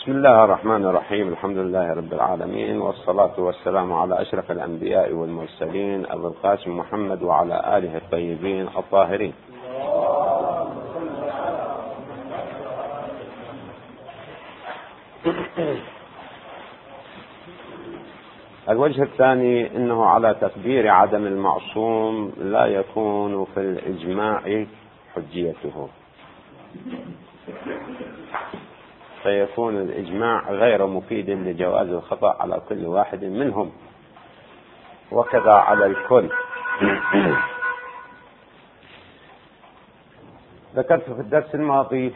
بسم الله الرحمن الرحيم. الحمد لله رب العالمين، والصلاة والسلام على أشرف الأنبياء والمرسلين أبي القاسم محمد وعلى آله الطيبين الطاهرين. الوجه الثاني أنه على تقدير عدم المعصوم لا يكون في الإجماع حجيته، فيكون الإجماع غير مفيد لجواز الخطأ على كل واحد منهم، وكذا على الكل. ذكرت في الدرس الماضي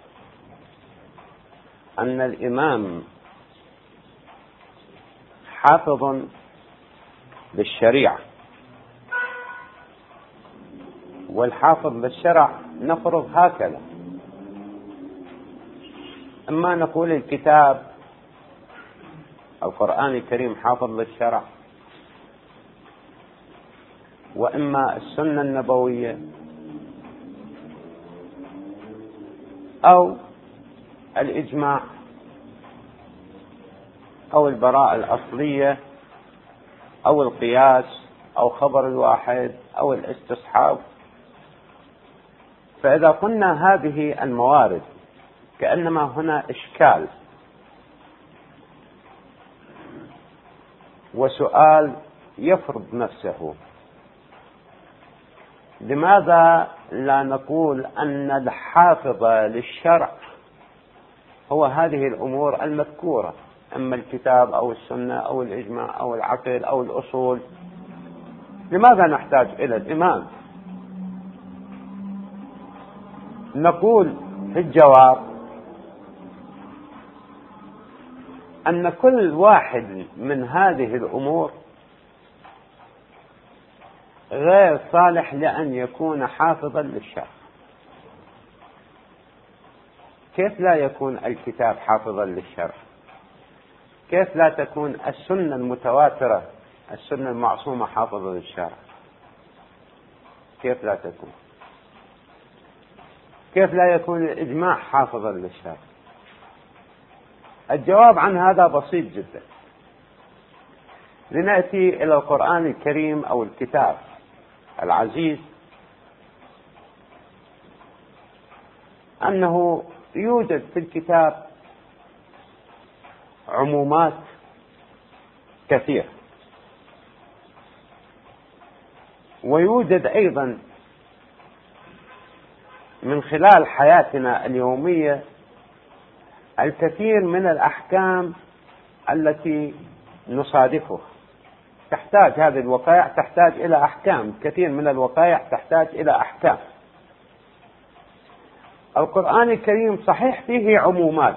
أن الإمام حافظ للشريعة، والحافظ للشرع نفرض هكذا: أما نقول الكتاب القرآن الكريم حافظ للشرع، وإما السنة النبوية، أو الإجماع، أو البراءة الأصلية، أو القياس، أو خبر الواحد، أو الاستصحاب. فإذا قلنا هذه الموارد كأنما هنا إشكال وسؤال يفرض نفسه: لماذا لا نقول أن الحافظ للشرع هو هذه الأمور المذكورة، أما الكتاب أو السنة أو الإجماع أو العقل أو الأصول؟ لماذا نحتاج إلى الإمام؟ نقول في الجواب أن كل واحد من هذه الأمور غير صالح لأن يكون حافظا للشرع. كيف لا يكون الكتاب حافظا للشرع؟ كيف لا تكون السنة المتواترة، السنة المعصومة، حافظة للشرع؟ كيف لا تكون؟ كيف لا يكون الإجماع حافظا للشرع؟ الجواب عن هذا بسيط جدا. لنأتي إلى القرآن الكريم أو الكتاب العزيز، أنه يوجد في الكتاب عمومات كثيرة، ويوجد أيضا من خلال حياتنا اليومية الكثير من الأحكام التي نصادفها. تحتاج هذه الوقائع تحتاج إلى أحكام، كثير من الوقائع تحتاج إلى أحكام. القرآن الكريم صحيح فيه عمومات،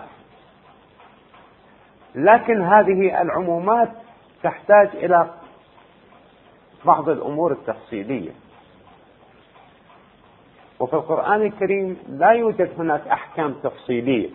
لكن هذه العمومات تحتاج إلى بعض الأمور التفصيلية، وفي القرآن الكريم لا يوجد هناك أحكام تفصيلية.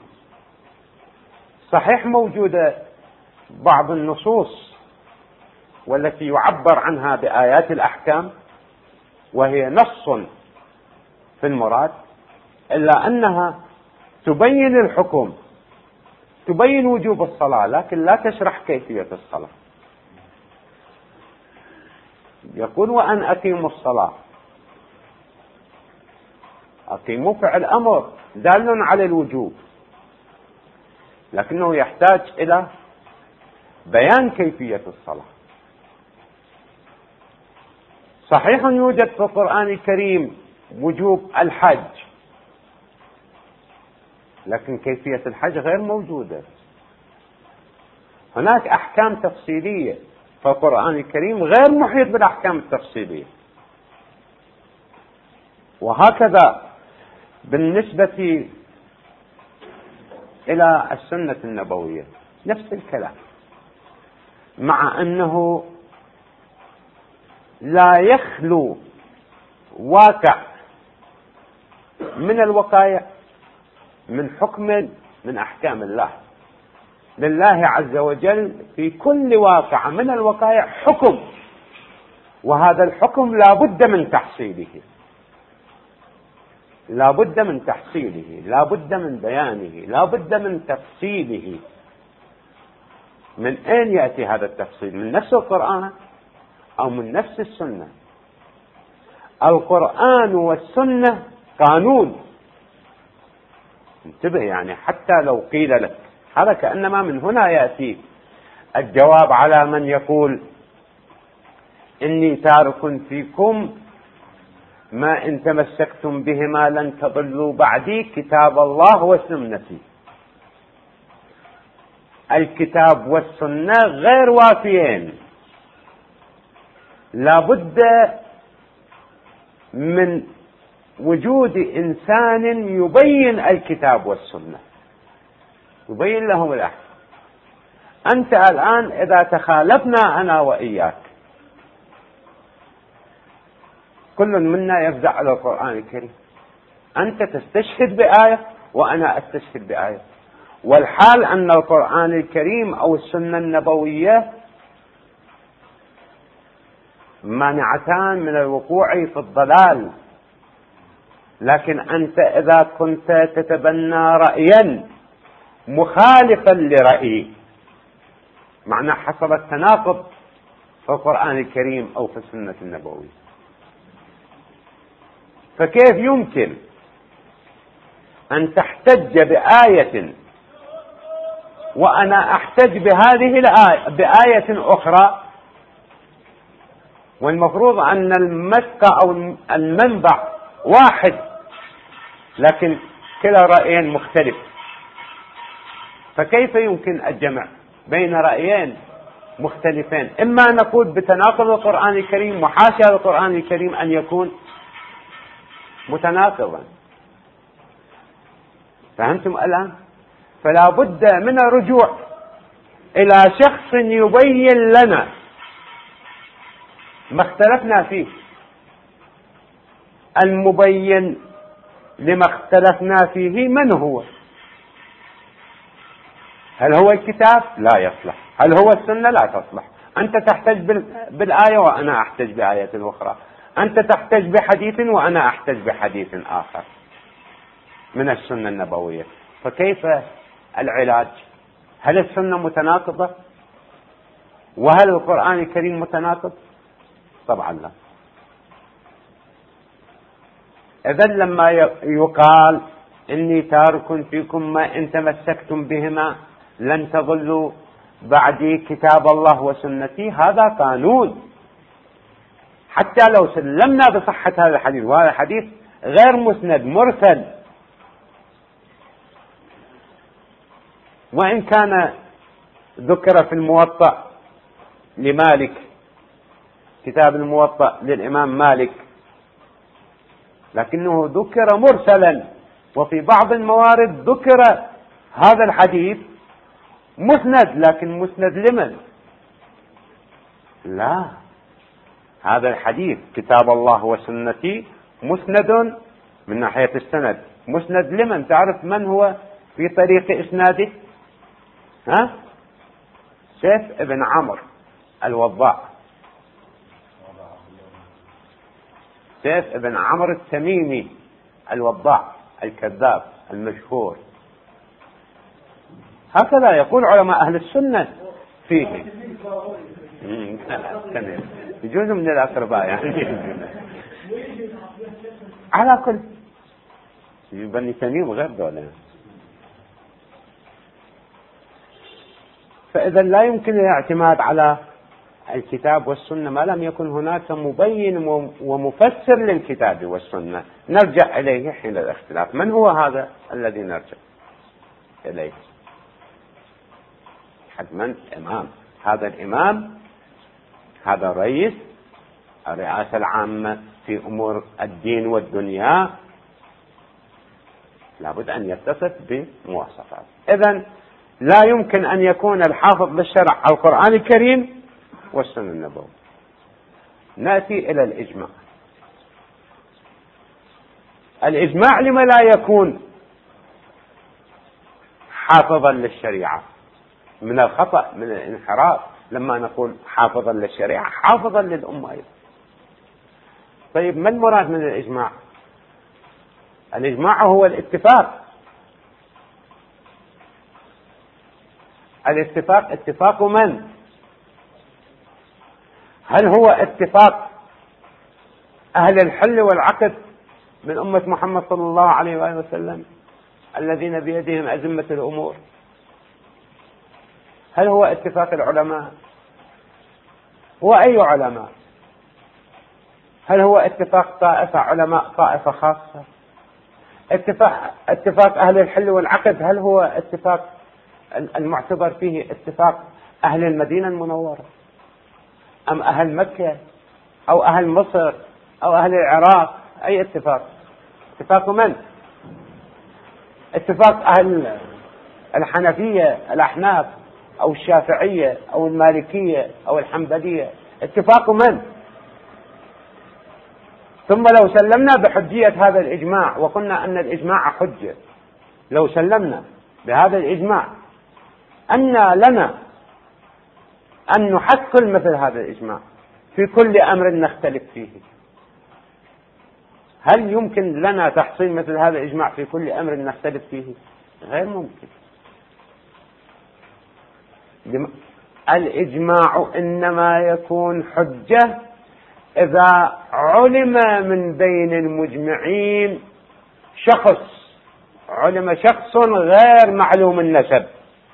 صحيح موجودة بعض النصوص والتي يعبر عنها بآيات الأحكام، وهي نص في المراد، إلا أنها تبين الحكم، تبين وجوب الصلاة، لكن لا تشرح كيفية الصلاة. يقول: وأن أقيموا الصلاة. أقيموا فعل أمر دال على الوجوب، لكنه يحتاج إلى بيان كيفية الصلاة. صحيح يوجد في القرآن الكريم وجوب الحج، لكن كيفية الحج غير موجودة. هناك أحكام تفصيلية في القرآن الكريم غير محيط بالأحكام التفصيلية. وهكذا بالنسبة إلى السنة النبوية نفس الكلام، مع أنه لا يخلو واقع من الوقائع من حكم من أحكام الله. لله عز وجل في كل واقع من الوقائع حكم، وهذا الحكم لا بد من تحصيله، لا بد من تحصيله، لا بد من بيانه، لا بد من تفصيله، من أين يأتي هذا التفصيل؟ من نفس القرآن أو من نفس السنة؟ القرآن والسنة قانون. انتبه، يعني حتى لو قيل لك هذا كأنما من هنا يأتي الجواب على من يقول إني تارك فيكم ما إن تمسكتم بهما لن تضلوا بعدي، كتاب الله وسنتي. الكتاب والسنة غير وافيين، لا بد من وجود إنسان يبين الكتاب والسنة، يبين لهم الأحكام. أنت الآن إذا تخالفنا أنا وإياك، كل منا يفزع على القرآن الكريم، أنت تستشهد بآية وأنا أستشهد بآية، والحال أن القرآن الكريم أو السنة النبوية مانعتان من الوقوع في الضلال. لكن أنت إذا كنت تتبنى رأيا مخالفا لرأيي، معنى حصل التناقض في القرآن الكريم أو في السنة النبوية. فكيف يمكن أن تحتج بآية وأنا أحتج بهذه الآية بآية أخرى، والمفروض أن المسقى أو المنبع واحد لكن كلا رأيين مختلف؟ فكيف يمكن الجمع بين رأيين مختلفين؟ إما نقول بتناقض القرآن الكريم، وحاشا القرآن الكريم أن يكون متناقضا. فهمتم الآن؟ فلا بد من الرجوع إلى شخص يبين لنا ما اختلفنا فيه. المبين لما اختلفنا فيه من هو؟ هل هو الكتاب؟ لا يصلح. هل هو السنة؟ لا تصلح. أنت تحتج بالآية وأنا أحتج بآية أخرى، أنت تحتج بحديث وأنا أحتج بحديث آخر من السنة النبوية. فكيف العلاج؟ هل السنة متناقضة؟ وهل القرآن الكريم متناقض؟ طبعا لا. إذن لما يقال إني تارك فيكم ما إن تمسكتم بهما لن تضلوا بعدي، كتاب الله وسنتي، هذا قانون. حتى لو سلمنا بصحة هذا الحديث، وهذا الحديث غير مسند، مرسل، وإن كان ذكر في الموطأ لمالك، كتاب الموطأ للإمام مالك، لكنه ذكر مرسلا. وفي بعض الموارد ذكر هذا الحديث مسند، لكن مسند لمن؟ لا، هذا الحديث كتاب الله وسنتي مسند من ناحية السند. مسند لمن؟ تعرف من هو في طريق إسناده؟ سيف ابن عمرو الوضاع، سيف ابن عمرو التميمي الوضاع الكذاب المشهور. هكذا يقول علماء أهل السنة فيه. يجوز من الأقرباء يعني. على كل بني تميم غير دولة. فإذا لا يمكن الاعتماد على الكتاب والسنة ما لم يكن هناك مبين ومفسر للكتاب والسنة نرجع إليه حين الاختلاف. من هو هذا الذي نرجع إليه؟ حتما إمام. هذا الإمام، هذا الرئيس، الرئاسة العامة في أمور الدين والدنيا، لابد أن يتصف بمواصفات. إذن لا يمكن أن يكون الحافظ للشرع القرآن الكريم والسنة النبوية. نأتي إلى الإجماع. الإجماع لما لا يكون حافظا للشريعة؟ من الخطأ، من الانحراف لما نقول حافظا للشريعة، حافظا للأمة أيضا. طيب ما المراد من الإجماع؟ الإجماع هو الاتفاق. الاتفاق اتفاق من؟ هل هو اتفاق أهل الحل والعقد من أمة محمد صلى الله عليه وآله وسلم الذين بيدهم أزمة الأمور؟ هل هو اتفاق العلماء؟ هو أي علماء؟ هل هو اتفاق طائفة علماء طائفة خاصة؟ اتفاق أهل الحل والعقد هل هو اتفاق المعتبر فيه اتفاق أهل المدينة المنورة أم أهل مكة أو أهل مصر أو أهل العراق؟ أي اتفاق؟ اتفاق من؟ اتفاق أهل الحنفية الأحناف أو الشافعية أو المالكية أو الحنبلية؟ اتفاق من؟ ثم لو سلمنا بحجية هذا الإجماع وقلنا أن الإجماع حجة، لو سلمنا بهذا الإجماع أن لنا أن نحصل مثل هذا الإجماع في كل أمر نختلف فيه، هل يمكن لنا تحصيل مثل هذا الإجماع في كل أمر نختلف فيه؟ غير ممكن. الإجماع إنما يكون حجة إذا علم من بين المجمعين علم شخص غير معلوم النسب،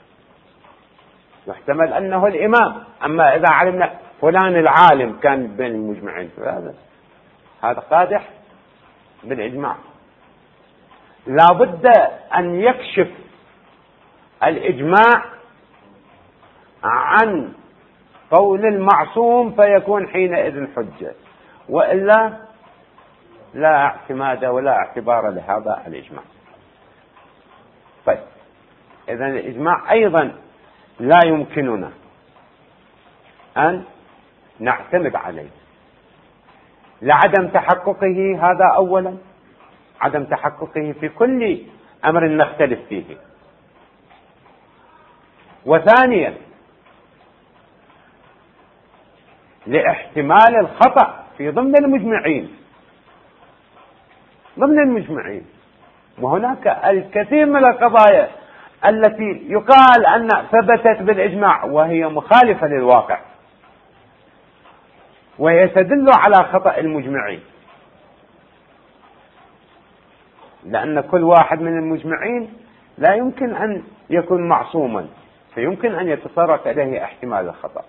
يحتمل أنه الإمام، أما إذا علمنا فلان العالم كان بين المجمعين هذا قادح بالإجماع. لا بد أن يكشف الإجماع عن قول المعصوم فيكون حينئذ حجة، وإلا لا اعتماد ولا اعتبار لهذا الإجماع. طيب، إذن الإجماع أيضا لا يمكننا أن نعتمد عليه لعدم تحققه، هذا أولا، عدم تحققه في كل أمر نختلف فيه، وثانيا لاحتمال الخطأ في ضمن المجمعين. وهناك الكثير من القضايا التي يقال أن ثبتت بالإجماع وهي مخالفة للواقع، وهي تدل على خطأ المجمعين، لأن كل واحد من المجمعين لا يمكن أن يكون معصوما، فيمكن أن يتصرف إليه احتمال الخطأ.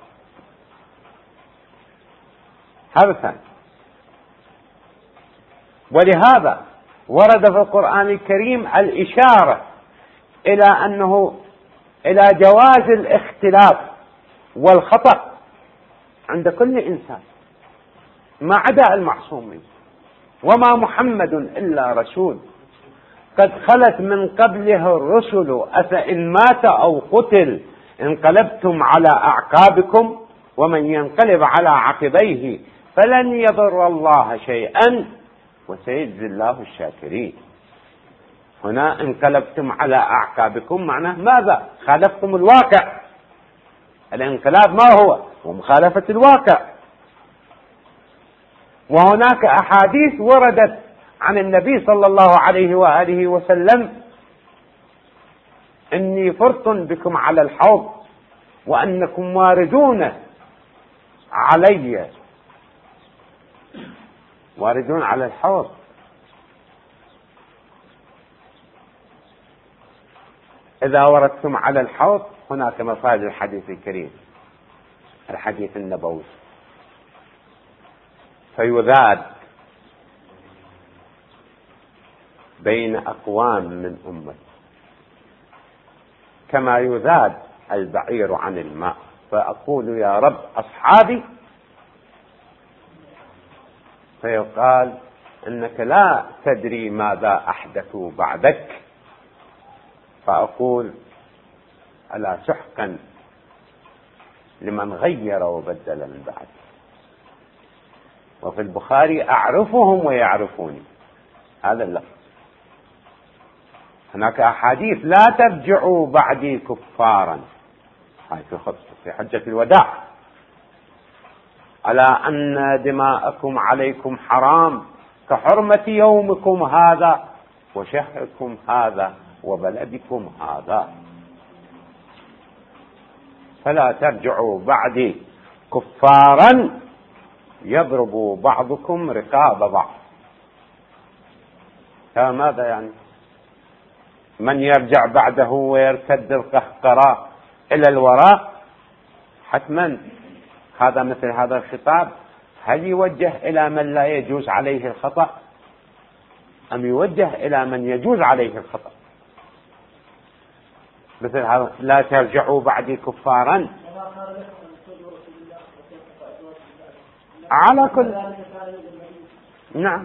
هذا ثاني. ولهذا ورد في القرآن الكريم الإشارة إلى جواز الاختلاف والخطأ عند كل إنسان ما عدا المعصومين. وما محمد إلا رسول قد خلت من قبله الرسل أفإن مات أو قتل انقلبتم على أعقابكم ومن ينقلب على عقبيه فلن يضر الله شيئا وسيجزي الله الشاكرين. هنا انقلبتم على أعقابكم معناه ماذا؟ خالفتم الواقع. الانقلاب ما هو؟ ومخالفة الواقع. وهناك أحاديث وردت عن النبي صلى الله عليه وآله وسلم إني فرط بكم على الحوض وأنكم واردون علي، واردون على الحوض. إذا وردتم على الحوض هناك مصادر الحديث الكريم، الحديث النبوي، فيذاد بين أقوام من أمتي كما يذاد البعير عن الماء، فأقول يا رب أصحابي، فيقال إنك لا تدري ماذا أحدثوا بعدك، فأقول ألا سحقا لمن غير وبدل من بعد. وفي البخاري أعرفهم ويعرفوني، هذا اللفظ. هناك أحاديث لا ترجعوا بعدي كفارا، هاي في حجة الوداع، ألا أن دماءكم عليكم حرام كحرمة يومكم هذا وشهركم هذا وبلدكم هذا. فلا ترجعوا بعدي كفارا يضرب بعضكم رقاب بعض. ماذا يعني؟ من يرجع بعده ويرتد القهقراء إلى الوراء حتما هذا مثل هذا الخطاب هل يوجه إلى من لا يجوز عليه الخطأ أم يوجه إلى من يجوز عليه الخطأ؟ مثل هذا لا ترجعوا بعدي كفارا على كل. نعم،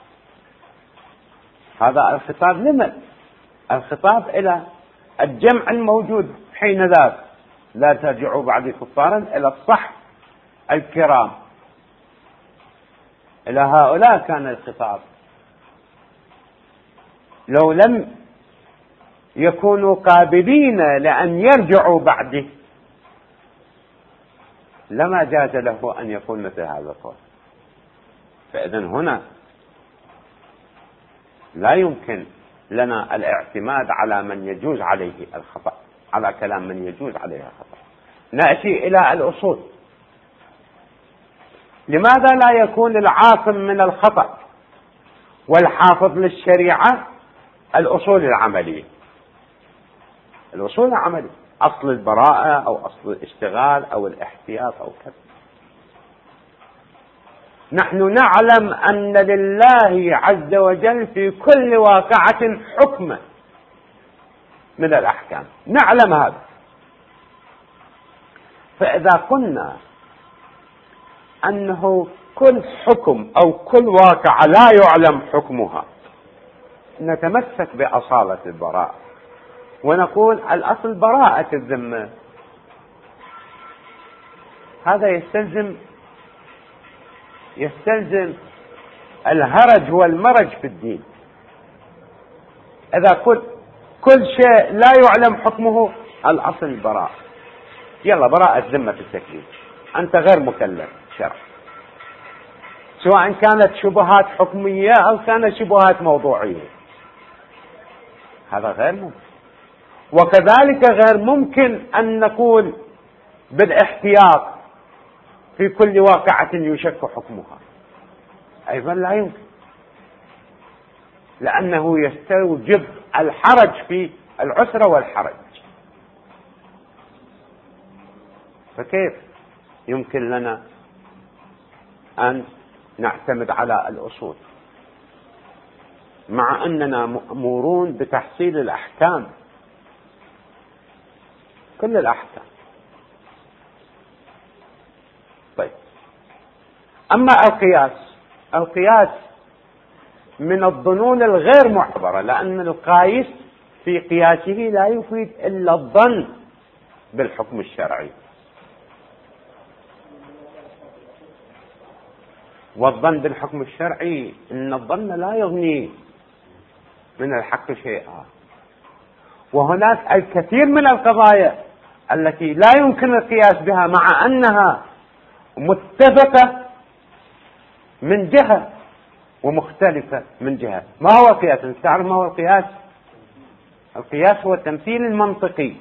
هذا الخطاب لمن؟ الخطاب إلى الجمع الموجود حين ذاك، لا ترجعوا بعدي كفارا إلى الصح الكرام، إلى هؤلاء كان الخطاب. لو لم يكونوا قابلين لأن يرجعوا بعده لما جاز له أن يقول مثل هذا القول. فإذن هنا لا يمكن لنا الاعتماد على من يجوز عليه الخطأ، على كلام من يجوز عليه الخطأ. نأتي إلى الأصول. لماذا لا يكون العاصم من الخطأ والحافظ للشريعة الأصول العملية؟ الأصول العملية أصل البراءة أو أصل الاشتغال أو الاحتياط أو كذا. نحن نعلم أن لله عز وجل في كل واقعة حكمة من الأحكام، نعلم هذا. فإذا قلنا أنه كل حكم أو كل واقعة لا يعلم حكمها نتمسك بأصالة البراءة ونقول الأصل براءة الذمة. هذا يستلزم الهرج والمرج في الدين. إذا كل شيء لا يعلم حكمه الأصل البراءة، يلا براءة ذمة في التكليف، أنت غير مكلف شرع، سواء كانت شبهات حكمية أو كانت شبهات موضوعية. هذا غير ممكن. وكذلك غير ممكن أن نقول بالاحتياط في كل واقعة يشك حكمها، أيضا لا يمكن، لأنه يستوجب الحرج في العسر والحرج. فكيف يمكن لنا أن نعتمد على الأصول مع أننا مأمورون بتحصيل الأحكام، كل الأحكام؟ طيب، أما القياس من الظنون الغير معتبرة، لأن القايس في قياسه لا يفيد إلا الظن بالحكم الشرعي، والظن بالحكم الشرعي إن الظن لا يغني من الحق شيئا. وهناك الكثير من القضايا التي لا يمكن القياس بها مع أنها متفقة من جهة ومختلفة من جهة. ما هو القياس؟ تعرف ما هو القياس؟ القياس هو التمثيل المنطقي،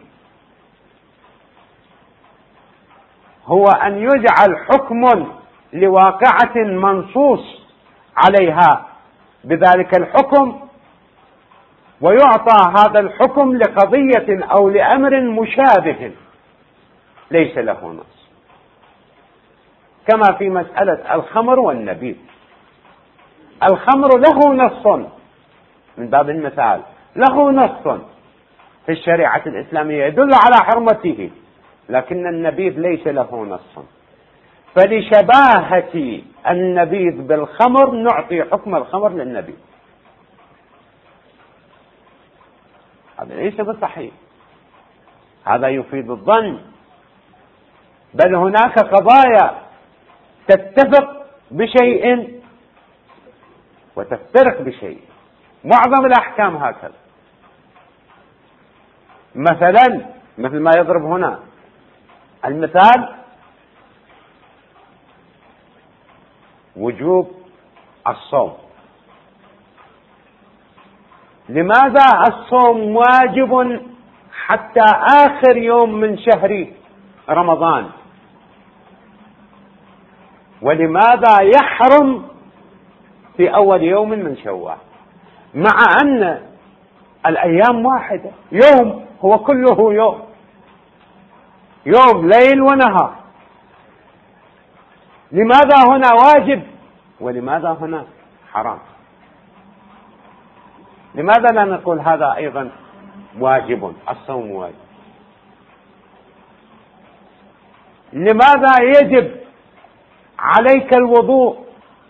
هو أن يجعل حكم لواقعة منصوص عليها بذلك الحكم ويعطى هذا الحكم لقضية أو لأمر مشابه ليس له نص، كما في مسألة الخمر والنبيذ. الخمر له نص من باب المثال، له نص في الشريعة الإسلامية يدل على حرمته، لكن النبيذ ليس له نص، فلشباهة النبيذ بالخمر نعطي حكم الخمر للنبيذ. هذا ليس بالصحيح، هذا يفيد الظن. بل هناك قضايا تتفق بشيء وتفترق بشيء، معظم الأحكام هكذا. مثلا مثل ما يضرب هنا المثال وجوب الصوم. لماذا الصوم واجب حتى آخر يوم من شهر رمضان، ولماذا يحرم في أول يوم من شوال مع أن الأيام واحدة، يوم هو كله يوم، يوم ليل ونهار؟ لماذا هنا واجب ولماذا هنا حرام؟ لماذا لا نقول هذا أيضا واجب، الصوم واجب؟ لماذا يجب عليك الوضوء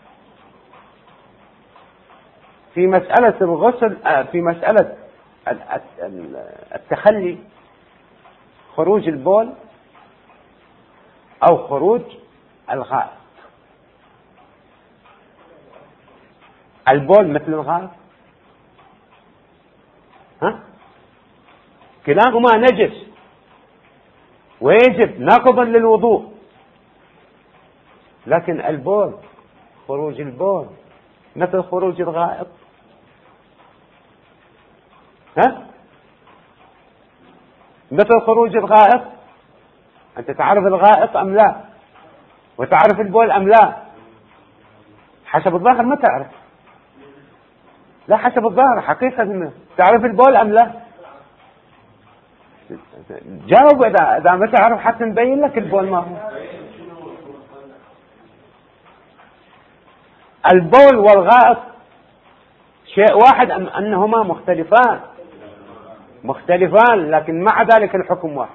في مسألة الغسل، في مسألة التخلي، خروج البول أو خروج الغائط؟ البول مثل الغائط؟ كلاهما نجس ويجب ناقضا للوضوء، لكن البول، خروج البول مثل خروج الغائط. مثل خروج الغائط. أنت تعرف الغائط أم لا؟ وتعرف البول أم لا؟ حسب الظاهر ما تعرف. لا، حسب الظاهر حقيقة تعرف البول أم لا؟ جاوب. إذا ما تعرف حتى نبين لك البول ما هو. البول والغائط شيء واحد أم أنهما مختلفان؟ مختلفان، لكن مع ذلك الحكم واحد.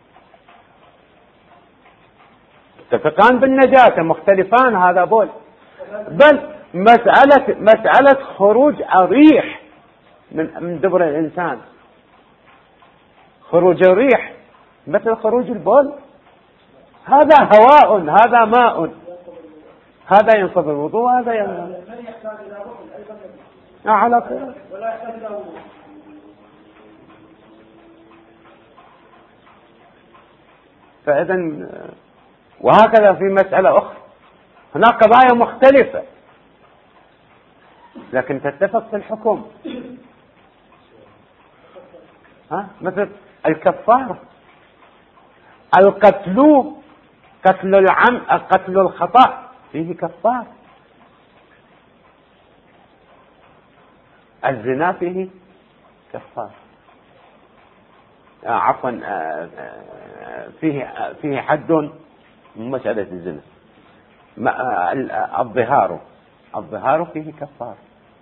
متفقان بالنجاسة، مختلفان، هذا بول. بل مسألة خروج الريح من دبر الإنسان، خروج الريح مثل خروج البول، هذا هواء، هذا ماء، هذا ينقض الوضوء، هذا ينقض على طول. فإذا وهكذا في مسألة أخرى، هناك قضايا مختلفة لكن تتفق في الحكم. مثل الكفارة، قتل الخطأ فيه كفارة، الزنا فيه كفارة، عفوا فيه حد من مسألة الزنا. الظهار فيه كفارة.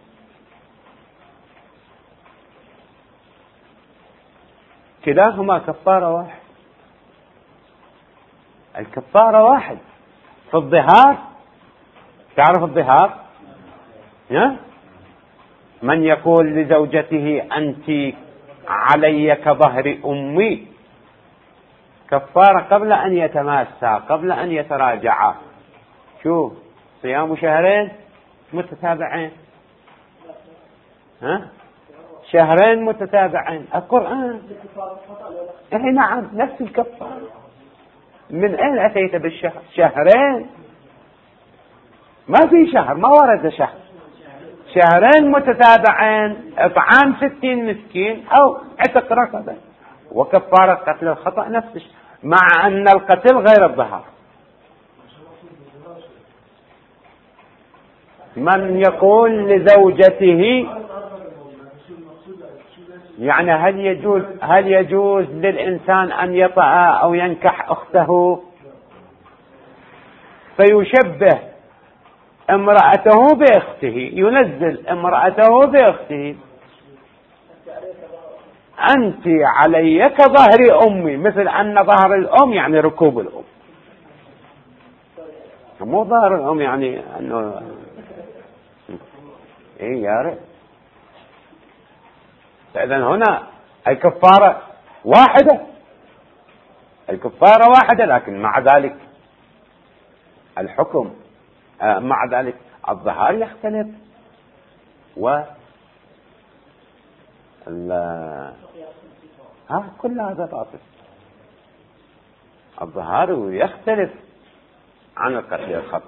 كلاهما كفارة واحد. الكفارة واحد. في الظهار، تعرف الظهار؟ من يقول لزوجته أنت علي كظهر أمي، كفارة قبل أن يتماسا، قبل أن يتراجعا. شوف، صيام شهرين متتابعين، شهرين متتابعين. القرآن نعم نفس الكفارة. من أين أتيت بالشهر؟ شهرين، ما في شهر، ما ورد شهر. شهرين متتابعين، إطعام 60 مسكين أو عتق رقبة، وكفارة قتل الخطأ نفس الشيء، مع أن القتل غير الظهار. من يقول لزوجته، يعني هل يجوز للإنسان أن يطأ أو ينكح أخته فيشبه امرأته بأخته، ينزل امرأته بأخته، أنت علي كظهر أمي، مثل أن ظهر الأم يعني ركوب الأم، مو ظهر الأم يعني أنه يا رب. فإذن هنا الكفارة واحدة، لكن مع ذلك الحكم، مع ذلك الظهار يختلف، كل هذا باطل. الظهار يختلف عن القتل الخطأ.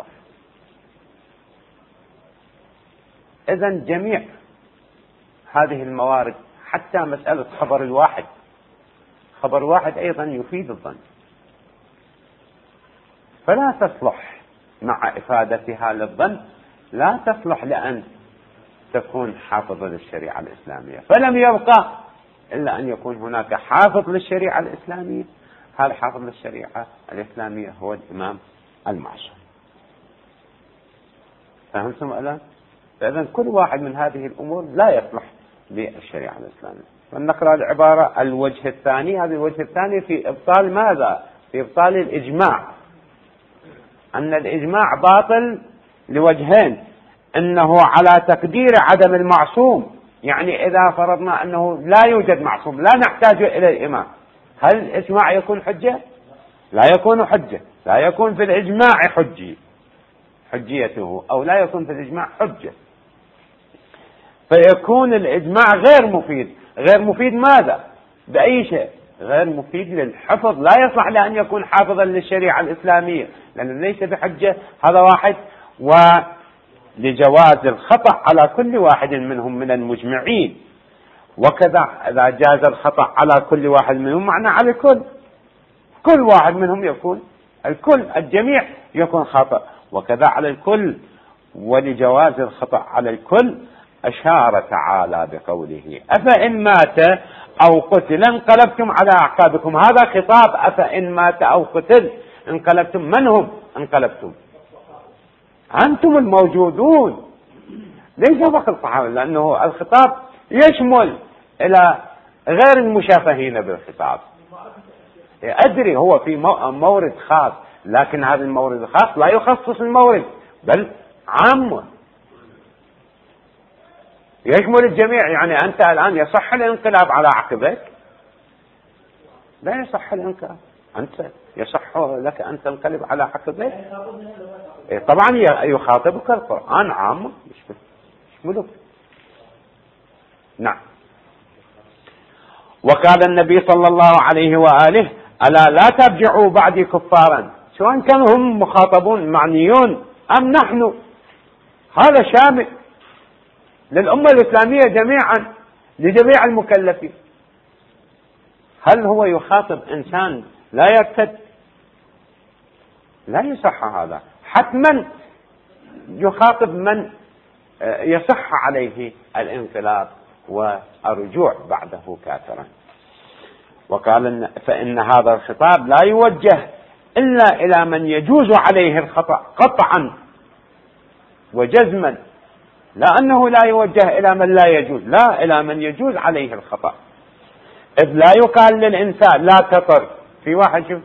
إذن جميع هذه الموارد، حتى مسألة خبر الواحد أيضا يفيد الظن. فلا تصلح مع إفادتها للظن، لا تصلح لأن تكون حافظة للشريعة الإسلامية. فلم يبقى إلا أن يكون هناك حافظ للشريعة الإسلامية. هذا حافظ للشريعة الإسلامية هو الإمام المعصوم. فهمتم الآن؟ فإذا كل واحد من هذه الأمور لا يصلح للشريعة الإسلامية. فنقرأ العبارة الوجه الثاني. هذا الوجه الثاني في إبطال ماذا؟ في إبطال الإجماع. أن الإجماع باطل لوجهين: أنه على تقدير عدم المعصوم، يعني إذا فرضنا أنه لا يوجد معصوم لا نحتاج إلى الإمام، هل الإجماع يكون حجة؟ لا يكون حجة، لا يكون في الإجماع حجيته، أو لا يكون في الإجماع حجة. فيكون الإجماع غير مفيد. غير مفيد ماذا؟ بأي شيء؟ غير مفيد للحفظ، لا يصلح لأن يكون حافظا للشريعة الإسلامية لأنه ليس بحجة. هذا واحد. ولجواز الخطأ على كل واحد منهم من المجمعين، وكذا إذا جاز الخطأ على كل واحد منهم معنى على الكل، كل واحد منهم يكون الجميع يكون خطأ، وكذا على الكل. ولجواز الخطأ على الكل أشار تعالى بقوله: أفإن مات أو قتل انقلبتم على أعقابكم. هذا خطاب: أفإن مات أو قتل انقلبتم. من هم انقلبتم؟ أنتم الموجودون، ليس فقط الصحابة، لأنه الخطاب يشمل إلى غير المشافهين بالخطاب. أدري هو في مورد خاص، لكن هذا المورد الخاص لا يخصص المورد بل عام يشمل الجميع. يعني أنت الآن يصح الانقلاب على عقبك؟ لا يصح الانقلاب. أنت يصح لك أن تنقلب على عقبك؟ طبعا يخاطبك القرآن عام يشملك. نعم. وقال النبي صلى الله عليه وآله: ألا لا ترجعوا بعدي كفارا. سواء كانوا هم مخاطبون معنيون أم نحن، هذا شامل للأمة الإسلامية جميعا، لجميع المكلفين. هل هو يخاطب إنسان لا يرتد؟ لا يصح هذا. حتما يخاطب من يصح عليه الانقلاب والرجوع بعده كافرا. وقال: فإن هذا الخطاب لا يوجه إلا إلى من يجوز عليه الخطأ قطعا وجزما، لأنه لا يوجه إلى من لا يجوز، لا، إلى من يجوز عليه الخطأ. إذ لا يقال للإنسان لا تطر. في واحد شوف،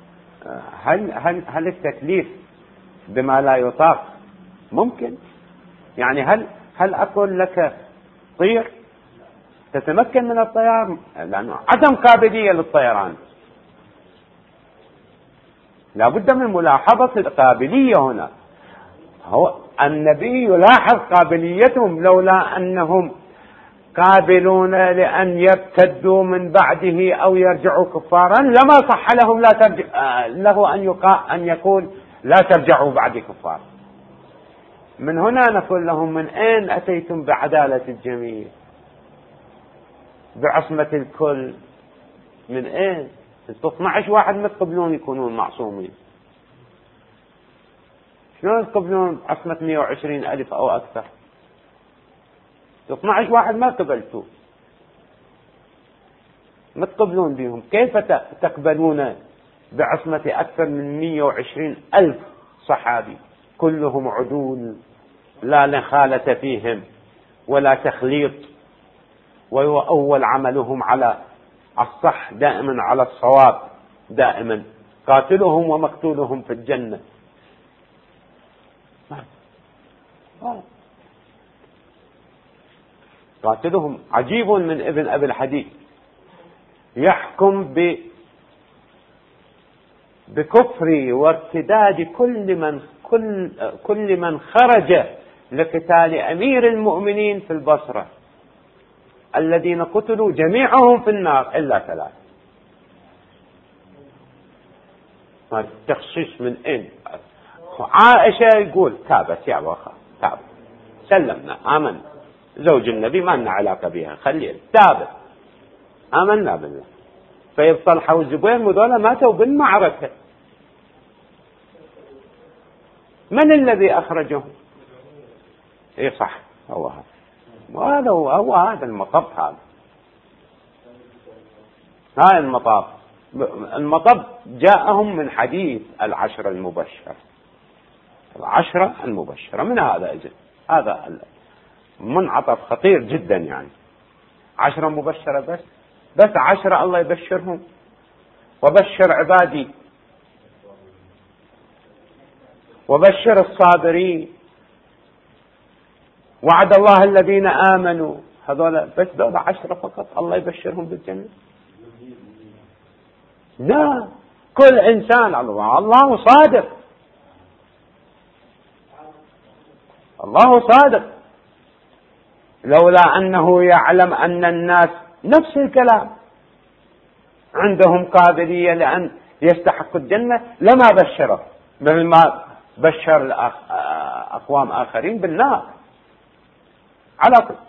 هل التكليف بما لا يطاق ممكن؟ يعني هل أقول لك طير تتمكن من الطيران؟ لأنه عدم قابلية للطيران. لا بد من ملاحظة القابلية هنا. هو النبي يلاحظ قابليتهم، لولا أنهم قابلون لأن يرتدوا من بعده أو يرجعوا كفارا لما صح لهم له أن يقول لا ترجعوا بعد كفار. من هنا نقول لهم: من أين أتيتم بعدالة الجميع بعصمة الكل؟ من أين؟ 12 واحد ما تقبلون يكونون معصومين، شلون تقبلون عصمة 120,000 أو أكثر؟ 12 واحد ما قبلتوا، ما تقبلون بهم، كيف تقبلون بعصمة أكثر من 120,000 صحابي كلهم عدول لا نخالة فيهم ولا تخليط، ويؤول عملهم على الصح دائما، على الصواب دائما، قاتلهم ومقتولهم في الجنة. قاتلهم عجيب من ابن أبي الحديد يحكم بكفر وارتداد كل من خرج لقتال أمير المؤمنين في البصرة، الذين قتلوا جميعهم في النار إلا 3. التخصيص من أين؟ عائشة يقول: تابت يا وخا، تابت، سلمنا، آمنا، زوج النبي ما لنا علاقة بها، خليه تابت، آمنا بالله. فيبطل حوز زبير وذولا ماتوا بالمعركة. من الذي أخرجه؟ إيه صح، هو هذا هو هذا المطب. هذا المطب جاءهم من حديث العشرة المبشرة من هذا منعطف خطير جدا. يعني 10 مبشرة بس 10 الله يبشرهم. وبشر عبادي وبشر الصابرين وعد الله الذين آمنوا. هذول بس 10 فقط الله يبشرهم بالجنة؟ لا، كل إنسان. الله صادق، لولا أنه يعلم أن الناس نفس الكلام عندهم قابلية لأن يستحقوا الجنة لما بشره، مثل ما بشر أقوام آخرين بالنار على طول.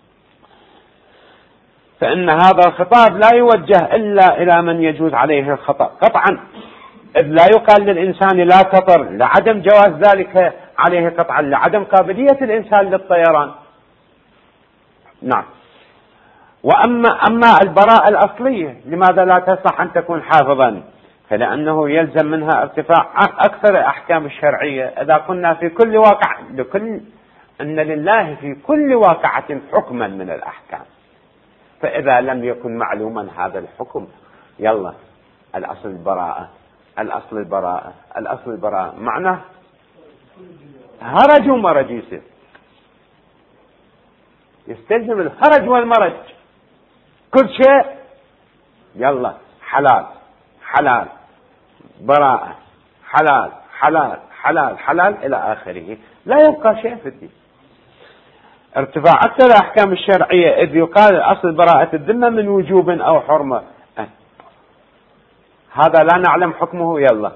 فإن هذا الخطاب لا يوجه إلا إلى من يجوز عليه الخطأ قطعا، إذ لا يقال للإنسان لا تطر لعدم جواز ذلك عليه قطعا، لعدم قابلية الإنسان للطيران. نعم. أما البراءة الأصلية لماذا لا تصح أن تكون حافظا؟ فلأنه يلزم منها ارتفاع أكثر الأحكام الشرعية. إذا قلنا في كل واقع أن لله في كل واقعة حكما من الأحكام، فإذا لم يكن معلوما هذا الحكم، يلا الأصل البراءة معناه هرج ومرج، يستلزم الهرج والمرج، كل شيء يلا حلال براءة، حلال إلى آخره، لا يبقى شيء في الدين. ارتفاع أكثر الأحكام الشرعية، إذ يقال أصل براءة الذمة من وجوب أو حرمة، هذا لا نعلم حكمه، يلا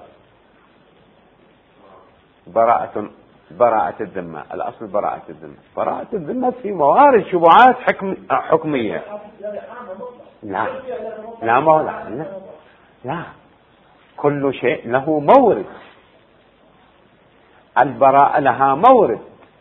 براءة الذمة. الأصل براءة الذمة في موارد شبهات حكمية. لا، كل شيء له مورد. البراءة لها مورد،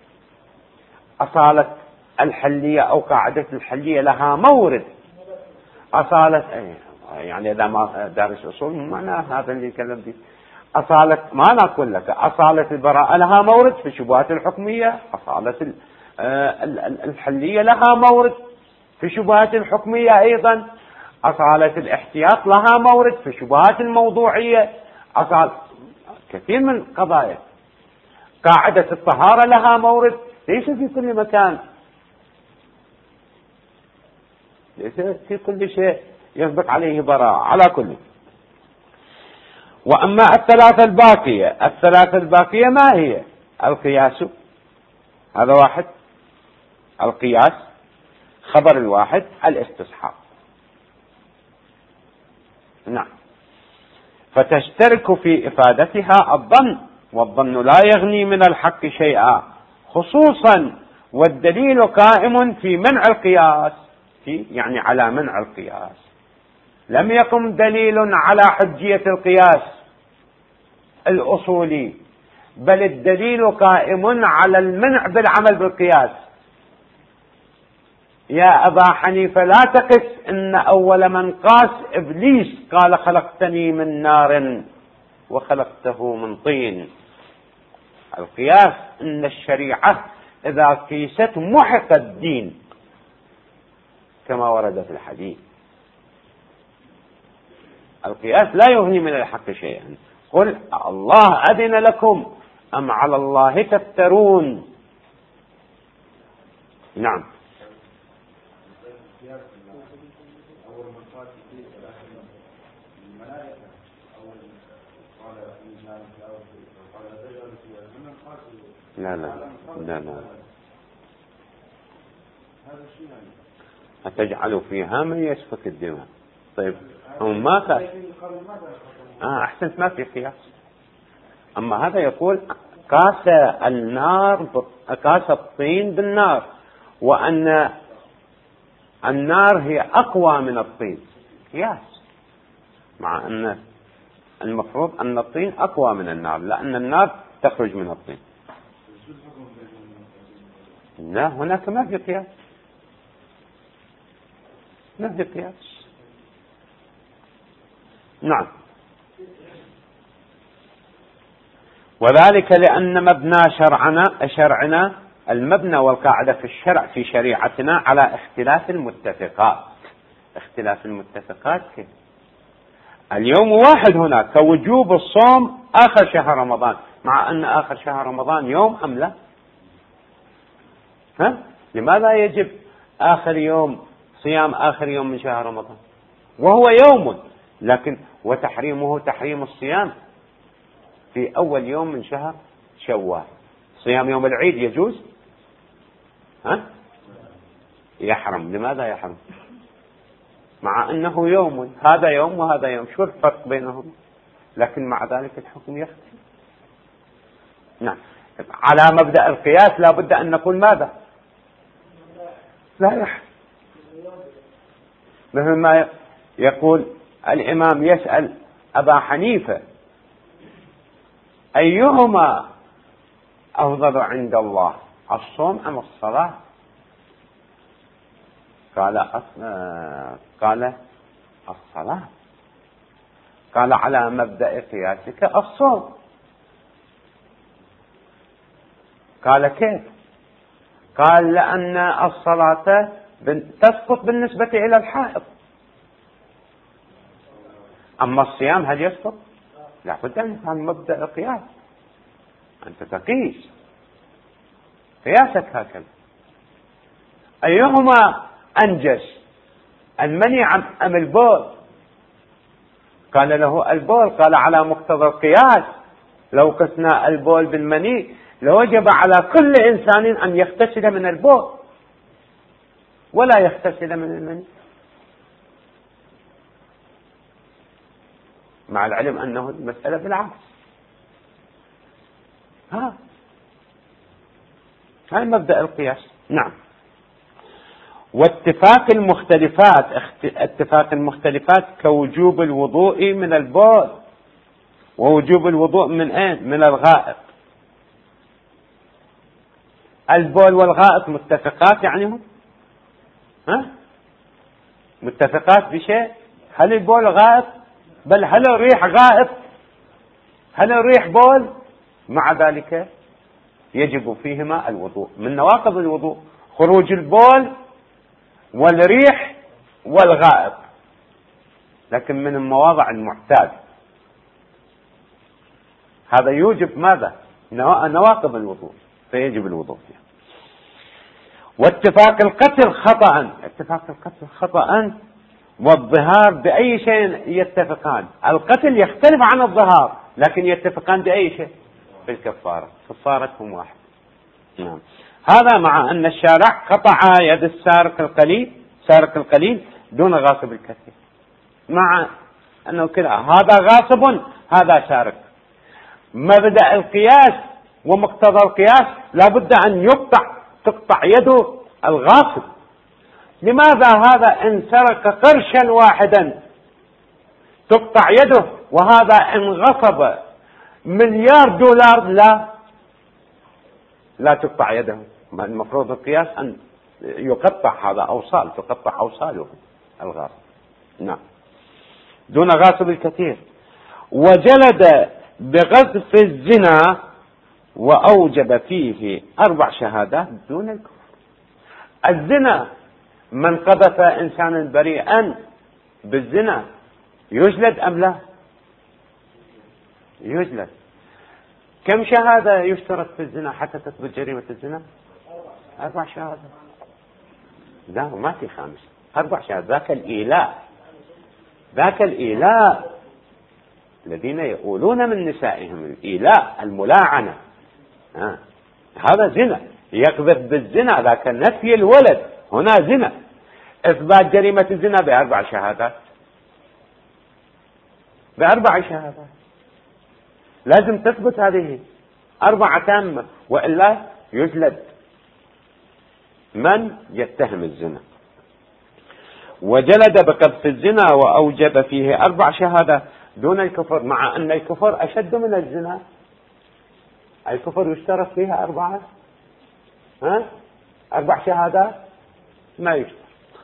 أصالة الحلية أو قاعدة الحلية لها مورد. أصالة يعني إذا ما دارس أصول معناه هذا اللي يتكلم به. أصالة ما نقول لك أصالة البراءة لها مورد في الشبهات الحكمية، أصالة الحلية لها مورد في الشبهات الحكمية أيضا، أصالة الاحتياط لها مورد في الشبهات الموضوعية، كثير من القضايا. قاعدة الطهارة لها مورد، ليس في كل مكان، ليس في كل شيء يثبت عليه براءة على كل. وأما الثلاثة الباقية ما هي؟ القياس، هذا واحد، القياس خبر الواحد، الاستصحاب. نعم. فتشترك في إفادتها الظن، والظن لا يغني من الحق شيئا، خصوصا والدليل قائم في منع القياس، يعني على منع القياس. لم يقم دليل على حجية القياس الأصولي، بل الدليل قائم على المنع بالعمل بالقياس. يا أبا حنيفة لا تقس إن أول من قاس إبليس قال خلقتني من نار وخلقته من طين. القياس إن الشريعة إذا قيست محق الدين كما ورد في الحديث. القياس لا يغني من الحق شيئا. قل الله أذن لكم أم على الله تفترون. نعم. لا أتجعل فيها من يسفك الدماء. طيب هم ما قال أحسنت، ما في قياس. أما هذا يقول قاس الطين بالنار، وأن النار هي أقوى من الطين، قياس، مع أن المفروض أن الطين أقوى من النار، لأن النار تخرج من الطين. لا، هناك ما في قياس، ما في قياس. نعم. وذلك لأن مبنى شرعنا المبنى والقاعدة في الشرع في شريعتنا على اختلاف المتفقات. اختلاف المتفقات كيف؟ اليوم واحد هناك كوجوب الصوم آخر شهر رمضان، مع أن آخر شهر رمضان يوم أم لا؟ لماذا يجب آخر يوم صيام آخر يوم من شهر رمضان وهو يوم، لكن وتحريمه تحريم الصيام في أول يوم من شهر شوال؟ صيام يوم العيد يجوز؟ يحرم. لماذا يحرم؟ مع أنه يوم، هذا يوم وهذا يوم، شو الفرق بينهم؟ لكن مع ذلك الحكم يختلف. نعم. على مبدأ القياس لا بد أن نقول ماذا؟ لا يحرم. مثل ما يقول الإمام يسأل أبا حنيفة أيهما أفضل عند الله، الصوم أم الصلاة؟ قال الصلاة. قال على مبدأ قياسك الصوم. قال كيف؟ قال لأن الصلاة تسقط بالنسبة إلى الحائض، أما الصيام هل يسقط؟ لا بد أن يفهم مبدأ القياس، أنت تقيس قياسك هكذا. أيهما أنجس، المني أم البول؟ قال له البول. قال على مقتضى القياس لو قسنا البول بالمني لوجب على كل إنسان أن يغتسل من البول ولا يغتسل من المني، مع العلم أنه المسألة بالعكس. هاي مبدأ القياس. نعم. واتفاق المختلفات كوجوب الوضوء من البول ووجوب الوضوء من من الغائط. البول والغائط متفقات، يعني هم متفقات بشيء. هل البول غائط؟ بل هل الريح غائط؟ هل الريح بول؟ مع ذلك يجب فيهما الوضوء. من نواقض الوضوء خروج البول والريح والغائط، لكن من المواضع المعتاد. هذا يوجب ماذا؟ نواقض الوضوء، فيجب الوضوء فيها. واتفاق القتل خطأ والظهار بأي شيء يتفقان. القتل يختلف عن الظهار، لكن يتفقان بأي شيء؟ بالكفارة، كفارتهم واحد. نعم. هذا مع أن الشارع قطع يد سارق القليل دون غاصب الكثير، مع أنه كذا هذا غاصب هذا سارق. مبدأ القياس ومقتضى القياس لا بد أن تقطع يده الغاصب. لماذا هذا إن سرق قرشا واحدا تقطع يده، وهذا إن غصب مليار دولار لا تقطع يده؟ المفروض القياس أن يقطع هذا تقطع أوصاله الغاصب. نعم. دون غاصب الكثير. وجلد بغضف الزنا وأوجب فيه 4 شهادات دون الكفر. الزنا من قذف إنسانا بريئا بالزنا يجلد أم لا؟ يجلد. كم شهادة يشترط في الزنا حتى تثبت جريمة الزنا؟ 4 شهادات. لا، ما في 5، 4 شهادات. ذاك الإيلاء الذين يقولون من نسائهم، الإيلاء الملاعنة، هذا زنا. يقذف بالزنا، ذاك نفي الولد، هنا زنا. إثبات جريمة الزنا ب4 شهادات، ب4 شهادات لازم تثبت هذه 4 تامة، وإلا يجلد من يتهم الزنا. وجلد بقذف الزنا وأوجب فيه 4 شهادات دون الكفر، مع أن الكفر أشد من الزنا. الكفر يشترط فيها 4 4 شهادات؟ ما يشترط.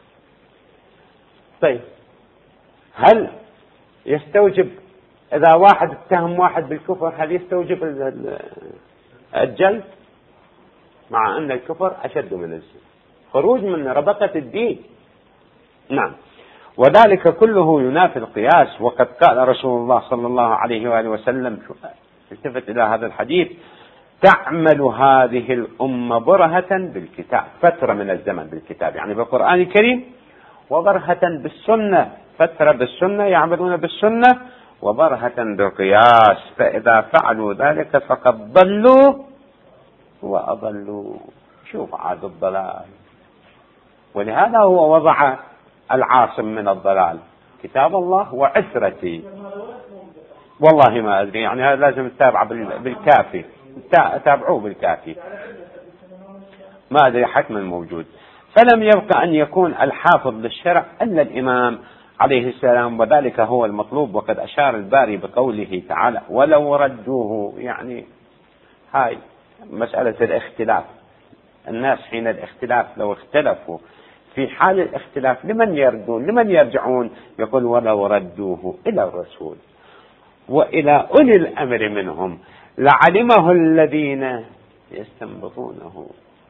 طيب هل يستوجب إذا واحد اتهم واحد بالكفر هل يستوجب الجلد؟ مع أن الكفر أشد من الزنا، خروج من ربقة الدين. نعم، وذلك كله ينافي القياس. وقد قال رسول الله صلى الله عليه وآله وسلم، التفت إلى هذا الحديث: تعمل هذه الأمة برهة بالكتاب، فترة من الزمن بالكتاب يعني بالقرآن الكريم، وبرهة بالسنة، فترة بالسنة يعملون بالسنة، وبرهة بالقياس، فإذا فعلوا ذلك فقد ضلوا وأضلوا. شوف عاد الضلال. ولهذا هو وضع العاصم من الضلال كتاب الله وعسرتي. والله ما أدري، يعني هذا لازم تتابع بالكافي، تابعوه بالكافي، ما أدري حتما موجود. فلم يبقى أن يكون الحافظ للشرع إلا الإمام عليه السلام، وذلك هو المطلوب. وقد أشار الباري بقوله تعالى: ولو ردوه، يعني هاي مسألة الاختلاف. الناس حين الاختلاف لو اختلفوا في حال الاختلاف لمن يردون، لمن يرجعون؟ يقول: ولو ردوه إلى الرسول وإلى أولي الأمر منهم لعلمه الذين يستنبطونه.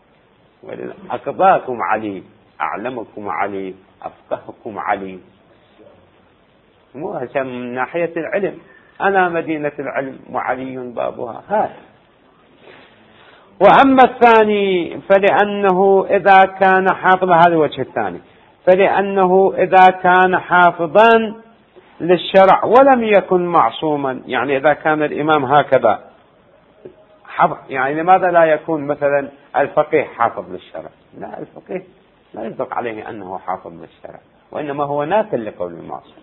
أقضاكم علي، أعلمكم علي، أفقهكم علي. مو من ناحية العلم، أنا مدينة العلم وعلي بابها. هذا. وأما الثاني فلأنه إذا كان حافظا، هذا الوجه الثاني، فلأنه إذا كان حافظا للشرع ولم يكن معصوما، يعني إذا كان الإمام هكذا يعني لماذا لا يكون مثلا الفقيه حافظ للشرع؟ لا، الفقيه لا يصدق عليه أنه حافظ للشرع، وإنما هو ناقل لقول المعصوم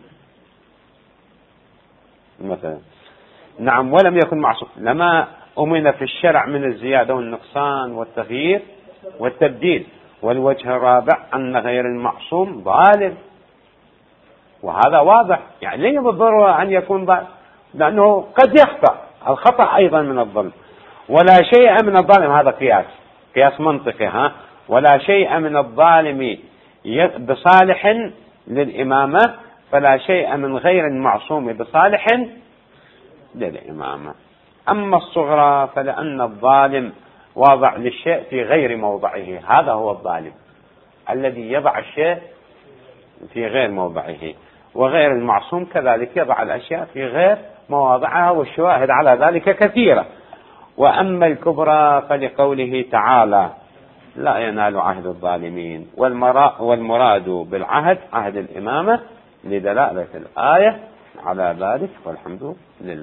مثلا. نعم، ولم يكن معصوم لما أمن في الشرع من الزيادة والنقصان والتغيير والتبديل. والوجه الرابع أن غير المعصوم ظالم، وهذا واضح. يعني ليه بالضرورة أن يكون ظالم؟ لأنه قد يخطأ، الخطأ أيضا من الظلم. ولا شيء من الظالم، هذا قياس منطقي، ولا شيء من الظالم بصالح للإمامة، فلا شيء من غير المعصوم بصالح للإمامة. أما الصغرى فلأن الظالم واضع للشيء في غير موضعه، هذا هو الظالم الذي يضع الشيء في غير موضعه. وغير المعصوم كذلك يضع الأشياء في غير مواضعها، والشواهد على ذلك كثيرة. وأما الكبرى فلقوله تعالى: لا ينال عهد الظالمين، والمراد بالعهد عهد الإمامة، لدلالة الآية على ذلك. والحمد لله.